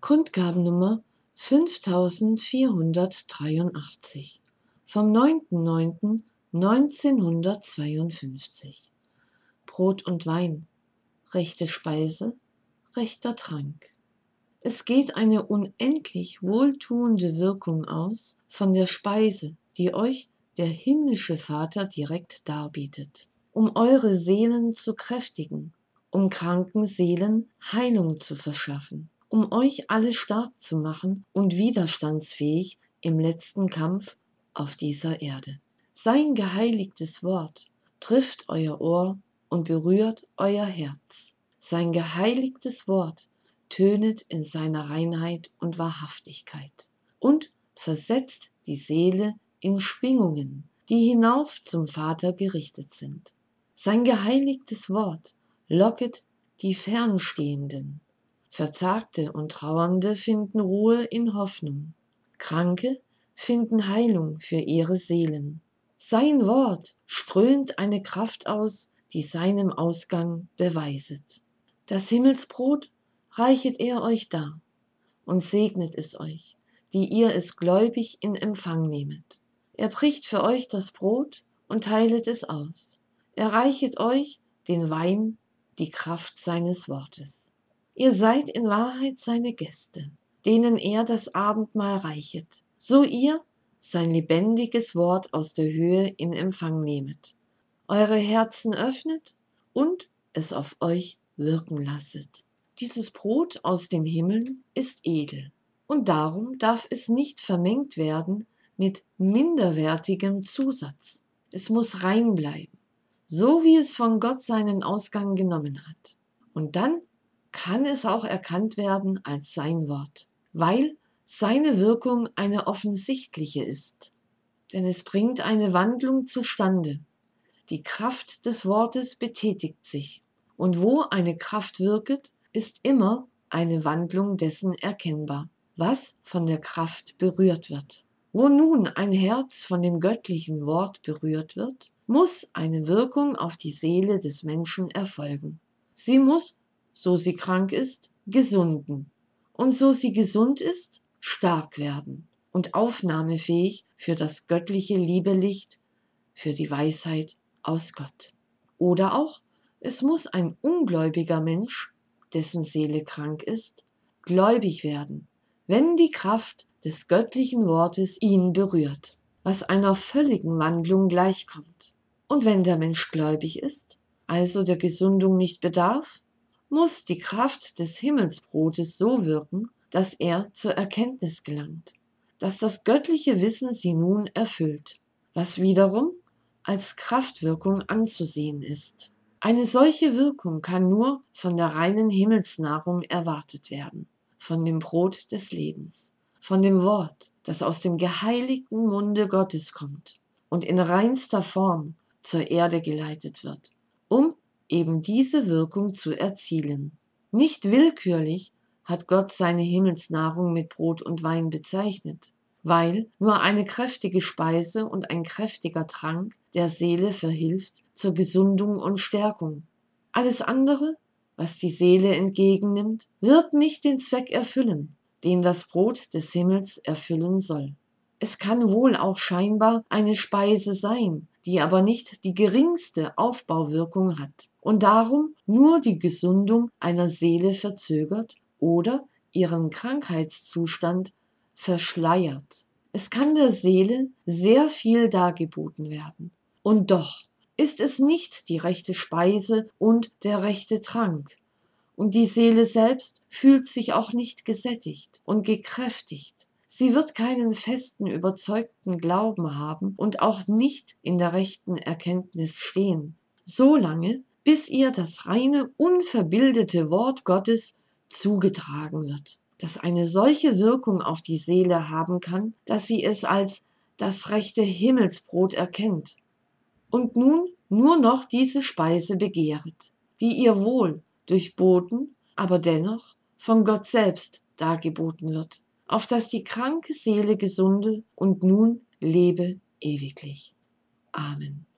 Kundgabennummer 5483 vom 9.9.1952. Brot und Wein, rechte Speise, rechter Trank. Es geht eine unendlich wohltuende Wirkung aus von der Speise, die euch der himmlische Vater direkt darbietet, um eure Seelen zu kräftigen, um kranken Seelen Heilung zu verschaffen, um euch alle stark zu machen und widerstandsfähig im letzten Kampf auf dieser Erde. Sein geheiligtes Wort trifft euer Ohr und berührt euer Herz. Sein geheiligtes Wort tönet in seiner Reinheit und Wahrhaftigkeit und versetzt die Seele in Schwingungen, die hinauf zum Vater gerichtet sind. Sein geheiligtes Wort locket die Fernstehenden. Verzagte und Trauernde finden Ruhe in Hoffnung. Kranke finden Heilung für ihre Seelen. Sein Wort strömt eine Kraft aus, die seinem Ausgang beweiset. Das Himmelsbrot reichet er euch dar und segnet es euch, die ihr es gläubig in Empfang nehmet. Er bricht für euch das Brot und teilet es aus. Er reichet euch den Wein, die Kraft seines Wortes. Ihr seid in Wahrheit seine Gäste, denen er das Abendmahl reichet, so ihr sein lebendiges Wort aus der Höhe in Empfang nehmet, eure Herzen öffnet und es auf euch wirken lasset. Dieses Brot aus den Himmeln ist edel, und darum darf es nicht vermengt werden mit minderwertigem Zusatz. Es muss rein bleiben, so wie es von Gott seinen Ausgang genommen hat. Und dann kann es auch erkannt werden als sein Wort, weil seine Wirkung eine offensichtliche ist. Denn es bringt eine Wandlung zustande. Die Kraft des Wortes betätigt sich. Und wo eine Kraft wirket, ist immer eine Wandlung dessen erkennbar, was von der Kraft berührt wird. Wo nun ein Herz von dem göttlichen Wort berührt wird, muss eine Wirkung auf die Seele des Menschen erfolgen. Sie muss, so sie krank ist, gesunden und so sie gesund ist, stark werden und aufnahmefähig für das göttliche Liebelicht, für die Weisheit aus Gott. Oder auch, es muss ein ungläubiger Mensch, dessen Seele krank ist, gläubig werden, wenn die Kraft des göttlichen Wortes ihn berührt, was einer völligen Wandlung gleichkommt. Und wenn der Mensch gläubig ist, also der Gesundung nicht bedarf, muss die Kraft des Himmelsbrotes so wirken, dass er zur Erkenntnis gelangt, dass das göttliche Wissen sie nun erfüllt, was wiederum als Kraftwirkung anzusehen ist. Eine solche Wirkung kann nur von der reinen Himmelsnahrung erwartet werden, von dem Brot des Lebens, von dem Wort, das aus dem geheiligten Munde Gottes kommt und in reinster Form zur Erde geleitet wird, um eben diese Wirkung zu erzielen. Nicht willkürlich hat Gott seine Himmelsnahrung mit Brot und Wein bezeichnet, weil nur eine kräftige Speise und ein kräftiger Trank der Seele verhilft zur Gesundung und Stärkung. Alles andere, was die Seele entgegennimmt, wird nicht den Zweck erfüllen, den das Brot des Himmels erfüllen soll. Es kann wohl auch scheinbar eine Speise sein, die aber nicht die geringste Aufbauwirkung hat und darum nur die Gesundung einer Seele verzögert oder ihren Krankheitszustand verschleiert. Es kann der Seele sehr viel dargeboten werden. Und doch ist es nicht die rechte Speise und der rechte Trank. Und die Seele selbst fühlt sich auch nicht gesättigt und gekräftigt. Sie wird keinen festen, überzeugten Glauben haben und auch nicht in der rechten Erkenntnis stehen, solange, bis ihr das reine, unverbildete Wort Gottes zugetragen wird, das eine solche Wirkung auf die Seele haben kann, dass sie es als das rechte Himmelsbrot erkennt und nun nur noch diese Speise begehret, die ihr wohl durchboten, aber dennoch von Gott selbst dargeboten wird, auf dass die kranke Seele gesunde und nun lebe ewiglich. Amen.